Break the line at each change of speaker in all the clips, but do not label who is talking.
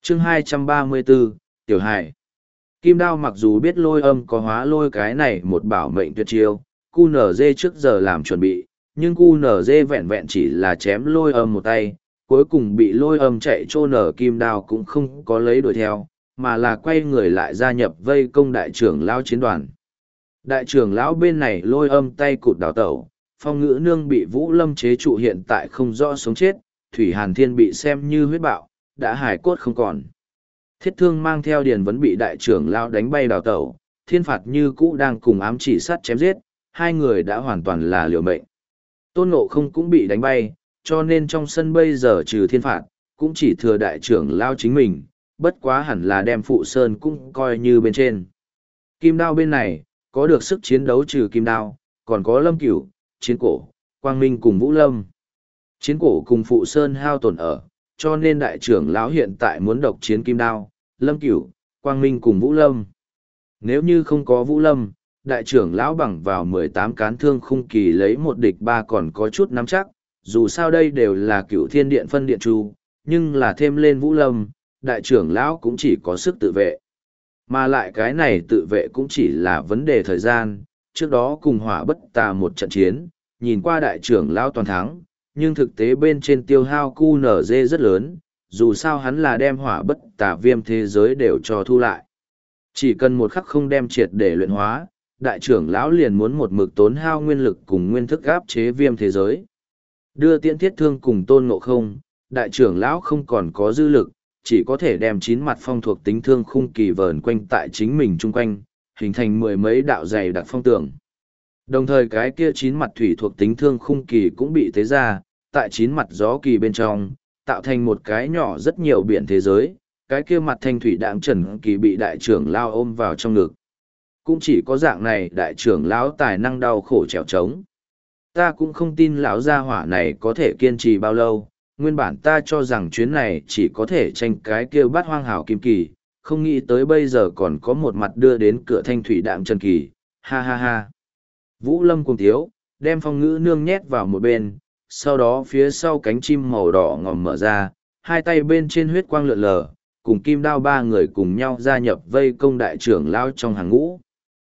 Chương 234, Tiểu Hải. Kim Đao mặc dù biết lôi âm có hóa lôi cái này một bảo mệnh tuyệt chiêu, QNZ trước giờ làm chuẩn bị, nhưng QNZ vẹn vẹn chỉ là chém lôi âm một tay, cuối cùng bị lôi âm chạy trô nở. Kim Đao cũng không có lấy đuổi theo, mà là quay người lại gia nhập vây công đại trưởng lão chiến đoàn. Đại trưởng lão bên này lôi âm tay cụt đào tẩu, Phong Ngữ Nương bị Vũ Lâm chế trụ hiện tại không rõ sống chết, Thủy Hàn Thiên bị xem như huyết bạo, đã hài cốt không còn. Thiết Thương mang theo Điền Vấn bị đại trưởng lão đánh bay đào tẩu, Thiên Phạt như cũ đang cùng ám chỉ sát chém giết, hai người đã hoàn toàn là liều mệnh. Tôn Ngộ Không cũng bị đánh bay, cho nên trong sân bây giờ trừ Thiên Phạt, cũng chỉ thừa đại trưởng lão chính mình, bất quá hẳn là đem Phụ Sơn cũng coi như bên trên. Kim Đao bên này, có được sức chiến đấu trừ Kim Đao, còn có Lâm Cửu, Chiến Cổ, Quang Minh cùng Vũ Lâm. Chiến Cổ cùng Phụ Sơn hao tổn ở, cho nên đại trưởng lão hiện tại muốn độc chiến Kim Đao, Lâm Cửu, Quang Minh cùng Vũ Lâm. Nếu như không có Vũ Lâm, đại trưởng lão bằng vào 18 cán thương khung kỳ lấy một địch ba còn có chút nắm chắc, dù sao đây đều là Cửu Thiên Điện phân điện chu, nhưng là thêm lên Vũ Lâm, đại trưởng lão cũng chỉ có sức tự vệ. Mà lại cái này tự vệ cũng chỉ là vấn đề thời gian, trước đó cùng Hỏa Bất Tà một trận chiến, nhìn qua đại trưởng lão toàn thắng, nhưng thực tế bên trên tiêu hao QNZ rất lớn, dù sao hắn là đem Hỏa Bất Tà viêm thế giới đều cho thu lại. Chỉ cần một khắc không đem triệt để luyện hóa, đại trưởng lão liền muốn một mực tốn hao nguyên lực cùng nguyên thức áp chế viêm thế giới. Đưa Tiễn Thiết Thương cùng Tôn Ngộ Không, đại trưởng lão không còn có dư lực, chỉ có thể đem 9 mặt phong thuộc tính thương khung kỳ vờn quanh tại chính mình chung quanh, hình thành 10 mấy đạo dày đặc phong tường. Đồng thời cái kia 9 mặt thủy thuộc tính thương khung kỳ cũng bị tế ra, tại 9 mặt gió kỳ bên trong, tạo thành một cái nhỏ rất nhiều biển thế giới, cái kia mặt thanh thủy đạm trần kỳ bị đại trưởng lao ôm vào trong ngực. Cũng chỉ có dạng này đại trưởng lão tài năng đau khổ trèo trống. Ta cũng không tin lão gia hỏa này có thể kiên trì bao lâu, nguyên bản ta cho rằng chuyến này chỉ có thể tranh cái kia bát hoang hảo kim kỳ, không nghĩ tới bây giờ còn có một mặt đưa đến cửa thanh thủy đạm trần kỳ, ha ha ha. Vũ Lâm cùng tiếu, đem Phong Ngữ Nương nhét vào một bên, sau đó phía sau cánh chim màu đỏ ngòm mở ra, hai tay bên trên huyết quang lượn lờ, cùng Kim Đao ba người cùng nhau gia nhập vây công đại trưởng lao trong hàng ngũ.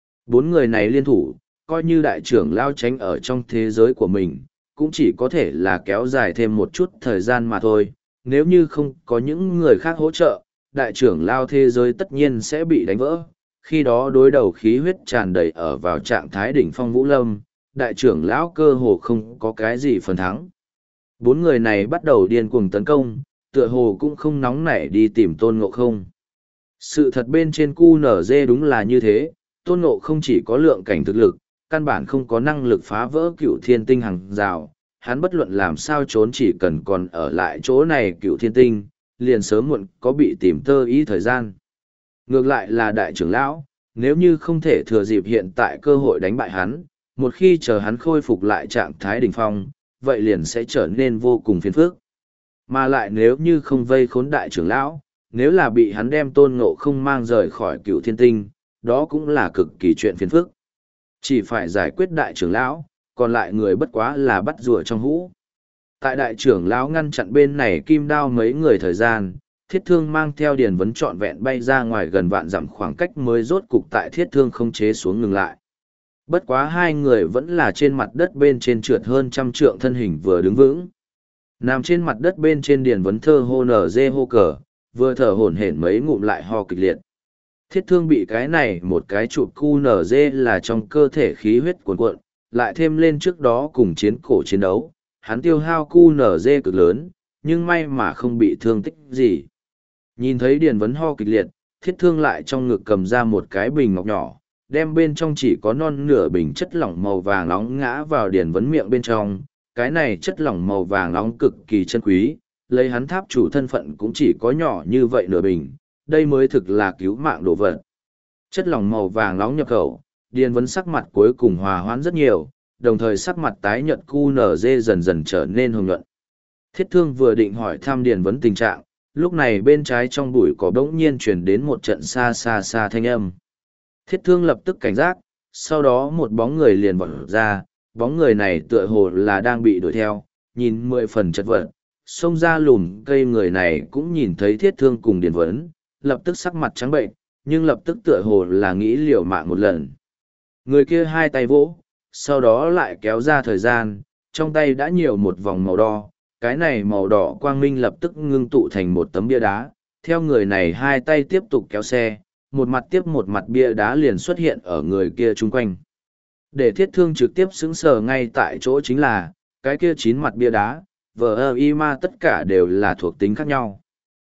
4 người này liên thủ, coi như đại trưởng lao tránh ở trong thế giới của mình, cũng chỉ có thể là kéo dài thêm một chút thời gian mà thôi. Nếu như không có những người khác hỗ trợ, đại trưởng lao thế giới tất nhiên sẽ bị đánh vỡ. Khi đó đối đầu khí huyết tràn đầy ở vào trạng thái đỉnh phong Vũ Lâm, đại trưởng lão cơ hồ không có cái gì phần thắng. 4 người này bắt đầu điên cuồng tấn công, tựa hồ cũng không nóng nảy đi tìm Tôn Ngộ Không. Sự thật bên trên QNZ đúng là như thế, Tôn Ngộ Không chỉ có lượng cảnh thực lực, căn bản không có năng lực phá vỡ Cửu Thiên Tinh hàng rào. Hắn bất luận làm sao trốn, chỉ cần còn ở lại chỗ này Cửu Thiên Tinh, liền sớm muộn có bị tìm tơ ý thời gian. Ngược lại là đại trưởng lão, nếu như không thể thừa dịp hiện tại cơ hội đánh bại hắn, một khi chờ hắn khôi phục lại trạng thái đỉnh phong, vậy liền sẽ trở nên vô cùng phiền phức. Mà lại nếu như không vây khốn đại trưởng lão, nếu là bị hắn đem Tôn Ngộ Không mang rời khỏi Cửu Thiên Tinh, đó cũng là cực kỳ chuyện phiền phức. Chỉ phải giải quyết đại trưởng lão, còn lại người bất quá là bắt rùa trong hũ. Tại đại trưởng lão ngăn chặn bên này Kim Đao mấy người thời gian, Thiết Thương mang theo Điền Vấn trọn vẹn bay ra ngoài gần vạn dặm khoảng cách mới rốt cục tại Thiết Thương không chế xuống ngừng lại. Bất quá hai người vẫn là trên mặt đất bên trên trượt hơn 100 trượng thân hình vừa đứng vững. Nằm trên mặt đất bên trên Điền Vấn thơ hô nở dê hô cờ, vừa thở hổn hển mấy ngụm lại ho kịch liệt. Thiết Thương bị cái này một cái chụp cu nở dê là trong cơ thể khí huyết cuồn cuộn, lại thêm lên trước đó cùng chiến cổ chiến đấu, hắn tiêu hao cu nở dê cực lớn, nhưng may mà không bị thương tích gì. Nhìn thấy Điền Vấn ho kịch liệt, Thiết Thương lại trong ngực cầm ra một cái bình ngọc nhỏ, đem bên trong chỉ có non nửa bình chất lỏng màu vàng nóng ngã vào Điền Vấn miệng bên trong. Cái này chất lỏng màu vàng nóng cực kỳ chân quý, lấy hắn tháp chủ thân phận cũng chỉ có nhỏ như vậy nửa bình, đây mới thực là cứu mạng đồ vật. Chất lỏng màu vàng nóng nhập khẩu, Điền Vấn sắc mặt cuối cùng hòa hoãn rất nhiều, đồng thời sắc mặt tái nhợt QNZ dần dần trở nên hồng nhuận. Thiết Thương vừa định hỏi thăm Điền Vấn tình trạng, lúc này bên trái trong bụi cỏ bỗng nhiên truyền đến một trận xa xa xa thanh âm. Thiết Thương lập tức cảnh giác, sau đó một bóng người liền vọt ra, bóng người này tựa hồ là đang bị đuổi theo, nhìn 10 phần chật vật, xông ra lùm cây người này cũng nhìn thấy thiết thương cùng điền vấn, lập tức sắc mặt trắng bệnh, nhưng lập tức tựa hồ là nghĩ liều mạng một lần. Người kia hai tay vỗ, sau đó lại kéo ra thời gian, trong tay đã nhiều một vòng màu đỏ, cái này màu đỏ quang minh lập tức ngưng tụ thành một tấm bia đá, theo người này hai tay tiếp tục kéo xe, một mặt tiếp một mặt bia đá liền xuất hiện ở người kia chung quanh. Để thiết thương trực tiếp xứng sờ ngay tại chỗ chính là, cái kia 9 mặt bia đá, VIMA tất cả đều là thuộc tính khác nhau.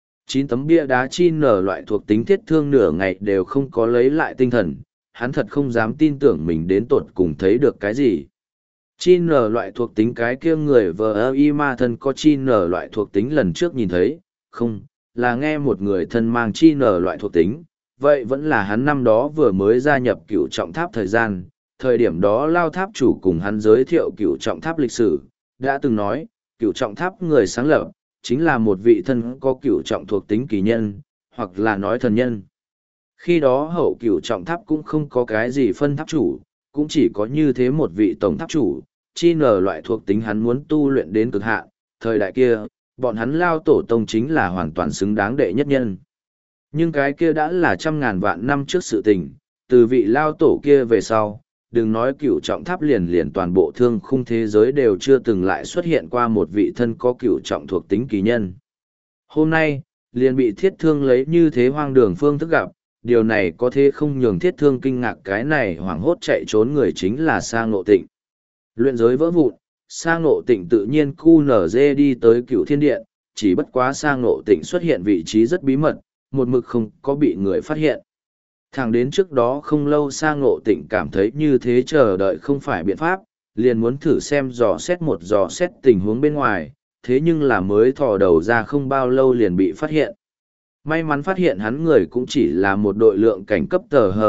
9 tấm bia đá chi nở loại thuộc tính thiết thương nửa ngày đều không có lấy lại tinh thần, hắn thật không dám tin tưởng mình đến tột cùng thấy được cái gì. Chi nở loại thuộc tính cái kia người VIMA thân có chi nở loại thuộc tính lần trước nhìn thấy, không, là nghe một người thân mang chi nở loại thuộc tính, vậy vẫn là hắn năm đó vừa mới gia nhập cựu trọng tháp thời gian, thời điểm đó lao tháp chủ cùng hắn giới thiệu cựu trọng tháp lịch sử, đã từng nói, cựu trọng tháp người sáng lập, chính là một vị thân có cựu trọng thuộc tính kỳ nhân, hoặc là nói thần nhân. Khi đó hậu cựu trọng tháp cũng không có cái gì phân tháp chủ, cũng chỉ có như thế một vị tổng tháp chủ, chi nở loại thuộc tính hắn muốn tu luyện đến cực hạn, thời đại kia, bọn hắn lao tổ tông chính là hoàn toàn xứng đáng đệ nhất nhân. Nhưng cái kia đã là trăm ngàn vạn năm trước sự tình, từ vị lao tổ kia về sau, đừng nói cựu trọng tháp liền toàn bộ thương khung thế giới đều chưa từng lại xuất hiện qua một vị thân có cựu trọng thuộc tính kỳ nhân. Hôm nay, liền bị thiết thương lấy như thế hoang đường phương thức gặp, điều này có thể không nhường thiết thương kinh ngạc, cái này hoảng hốt chạy trốn người chính là Sa Ngộ Tịnh. Luyện giới vỡ vụn, Sa Ngộ Tịnh tự nhiên QNZ đi tới Cựu Thiên Điện, chỉ bất quá Sa Ngộ Tịnh xuất hiện vị trí rất bí mật, một mực không có bị người phát hiện. Thẳng đến trước đó không lâu Sa Ngộ Tịnh cảm thấy như thế chờ đợi không phải biện pháp, liền muốn thử xem dò xét tình huống bên ngoài, thế nhưng là mới thò đầu ra không bao lâu liền bị phát hiện. May mắn phát hiện hắn người cũng chỉ là một đội lượng cảnh cấp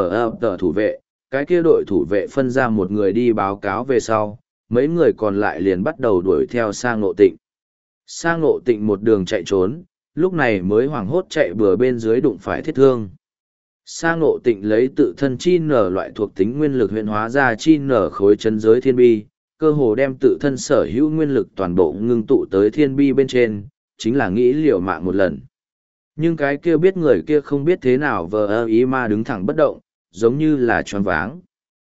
tờ thủ vệ, cái kia đội thủ vệ phân ra một người đi báo cáo về sau, mấy người còn lại liền bắt đầu đuổi theo Sa Ngộ Tịnh. Sa Ngộ Tịnh một đường chạy trốn, lúc này mới hoảng hốt chạy bừa bên dưới đụng phải thiết thương. Sa Ngộ Tịnh lấy tự thân chi nở loại thuộc tính nguyên lực huyện hóa ra chi nở khối chân giới thiên bi, cơ hồ đem tự thân sở hữu nguyên lực toàn bộ ngưng tụ tới thiên bi bên trên, chính là nghĩ liều mạng một lần. Nhưng cái kia biết người kia không biết thế nào vờ ý ma đứng thẳng bất động, giống như là choáng váng.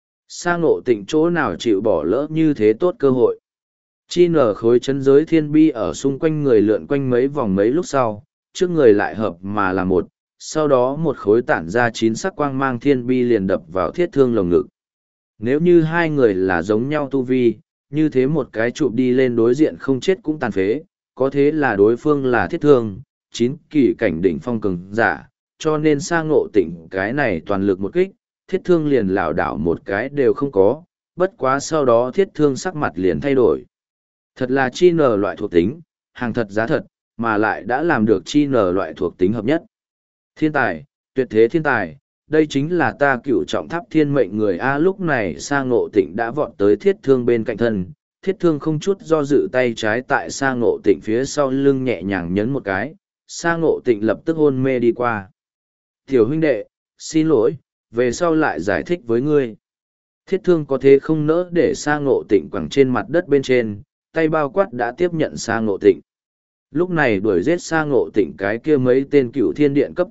Sa Ngộ Tịnh chỗ nào chịu bỏ lỡ như thế tốt cơ hội. Chi nở khối chân giới thiên bi ở xung quanh người lượn quanh mấy vòng mấy lúc sau, trước người lại hợp mà là một, sau đó một khối tản ra 9 sắc quang mang thiên bi liền đập vào thiết thương lồng ngực. Nếu như hai người là giống nhau tu vi, như thế một cái chụp đi lên đối diện không chết cũng tàn phế, có thế là đối phương là thiết thương, 9 kỳ cảnh đỉnh phong cường giả, cho nên Sa Ngộ Tịnh cái này toàn lực một kích, thiết thương liền lảo đảo một cái đều không có, bất quá sau đó thiết thương sắc mặt liền thay đổi. Thật là chi nở loại thuộc tính, hàng thật giá thật, mà lại đã làm được chi nở loại thuộc tính hợp nhất. Thiên tài, tuyệt thế thiên tài, đây chính là ta cựu trọng tháp thiên mệnh người A. Lúc này Sa Ngộ Tịnh đã vọt tới thiết thương bên cạnh thân, thiết thương không chút do dự tay trái tại Sa Ngộ Tịnh phía sau lưng nhẹ nhàng nhấn một cái, Sa Ngộ Tịnh lập tức hôn mê đi qua. Tiểu huynh đệ, xin lỗi, về sau lại giải thích với ngươi. Thiết thương có thế không nỡ để Sa Ngộ Tịnh quẳng trên mặt đất bên trên, tay bao quát đã tiếp nhận Sa Ngộ Tịnh. Lúc này đuổi giết Sa Ngộ Tịnh cái kia mấy tên cựu thiên điện cấp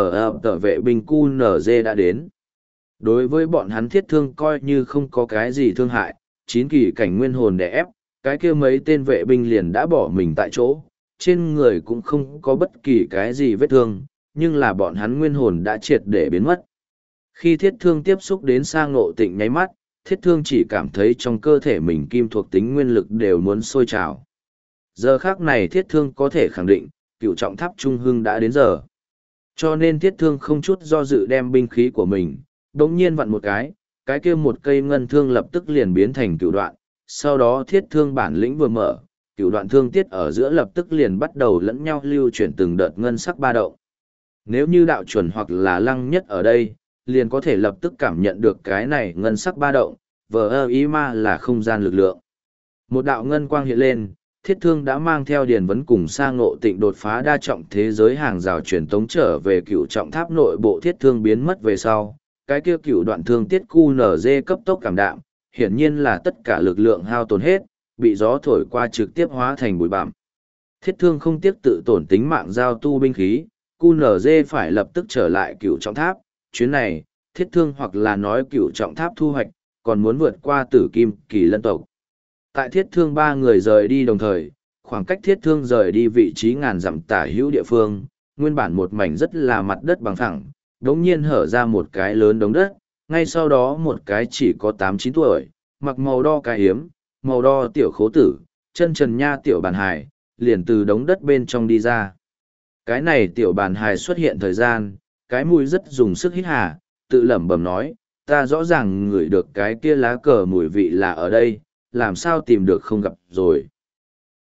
tờ vệ binh QNZ đã đến. Đối với bọn hắn thiết thương coi như không có cái gì thương hại, 9 kỳ cảnh nguyên hồn đè ép, cái kia mấy tên vệ binh liền đã bỏ mình tại chỗ, trên người cũng không có bất kỳ cái gì vết thương, nhưng là bọn hắn nguyên hồn đã triệt để biến mất. Khi thiết thương tiếp xúc đến Sa Ngộ Tịnh nháy mắt, thiết thương chỉ cảm thấy trong cơ thể mình kim thuộc tính nguyên lực đều muốn sôi trào. Giờ khác này thiết thương có thể khẳng định, cựu trọng tháp trung hưng đã đến giờ. Cho nên thiết thương không chút do dự đem binh khí của mình, đống nhiên vặn một cái kia một cây ngân thương lập tức liền biến thành cựu đoạn. Sau đó thiết thương bản lĩnh vừa mở, cựu đoạn thương tiết ở giữa lập tức liền bắt đầu lẫn nhau lưu chuyển từng đợt ngân sắc ba động. Nếu như đạo chuẩn hoặc là lăng nhất ở đây, liền có thể lập tức cảm nhận được cái này ngân sắc ba động, vờ ý ma là không gian lực lượng. Một đạo ngân quang hiện lên, thiết thương đã mang theo điền vấn cùng Sa Ngộ Tịnh đột phá đa trọng thế giới hàng rào truyền tống trở về cựu trọng tháp nội bộ. Thiết thương biến mất về sau, cái kia cựu đoạn thương tiết QNZ cấp tốc cảm đạm, hiển nhiên là tất cả lực lượng hao tổn hết, bị gió thổi qua trực tiếp hóa thành bụi bặm. Thiết Thương không tiếc tự tổn tính mạng giao tu binh khí, QNZ phải lập tức trở lại Cửu Trọng Tháp. Chuyến này, Thiết Thương hoặc là nói Cửu Trọng Tháp thu hoạch, còn muốn vượt qua Tử Kim Kỳ Lân tộc. Tại Thiết Thương ba người rời đi đồng thời, khoảng cách Thiết Thương rời đi vị trí ngàn dặm tả hữu địa phương, nguyên bản một mảnh rất là mặt đất bằng phẳng, đống nhiên hở ra một cái lớn đống đất, ngay sau đó một cái chỉ có 8-9 tuổi, mặc màu đo cái hiếm, màu đo tiểu khố tử, chân trần nha tiểu bàn hài, liền từ đống đất bên trong đi ra. Cái này tiểu bàn hài xuất hiện thời gian, cái mùi rất dùng sức hít hà, tự lẩm bẩm nói, ta rõ ràng ngửi được cái kia lá cờ mùi vị là ở đây, làm sao tìm được không gặp rồi.